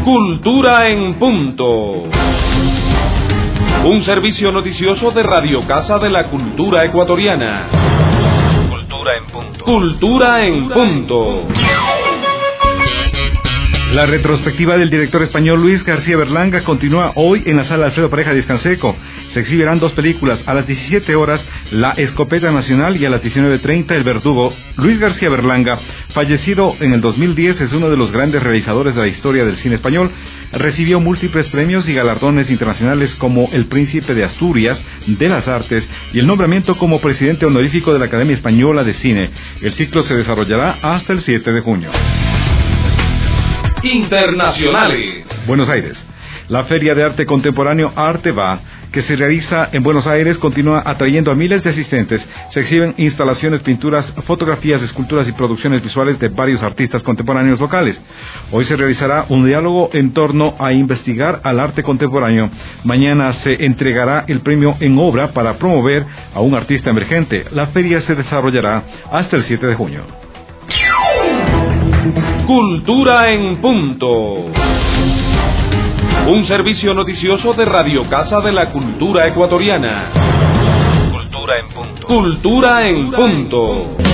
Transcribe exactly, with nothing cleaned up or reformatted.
Cultura en punto. Un servicio noticioso de Radio Casa de la Cultura Ecuatoriana. Cultura en punto. Cultura en punto. La retrospectiva del director español Luis García Berlanga continúa hoy en la sala Alfredo Pareja Descanseco. Se exhibirán dos películas, a las diecisiete horas La Escopeta Nacional y a las diecinueve treinta El Verdugo. Luis García Berlanga, fallecido en el dos mil diez, es uno de los grandes realizadores de la historia del cine español. Recibió múltiples premios y galardones internacionales como el Príncipe de Asturias de las Artes y el nombramiento como presidente honorífico de la Academia Española de Cine. El ciclo se desarrollará hasta el siete de junio. Internacionales. Buenos Aires. La Feria de Arte Contemporáneo Arteva, que se realiza en Buenos Aires, continúa atrayendo a miles de asistentes. Se exhiben instalaciones, pinturas, fotografías, esculturas y producciones visuales de varios artistas contemporáneos locales. Hoy se realizará un diálogo en torno a investigar al arte contemporáneo. Mañana se entregará el premio en obra para promover a un artista emergente. La feria se desarrollará hasta el siete de junio. Cultura en punto. Un servicio noticioso de Radio Casa de la Cultura Ecuatoriana. Cultura en punto. Cultura en punto.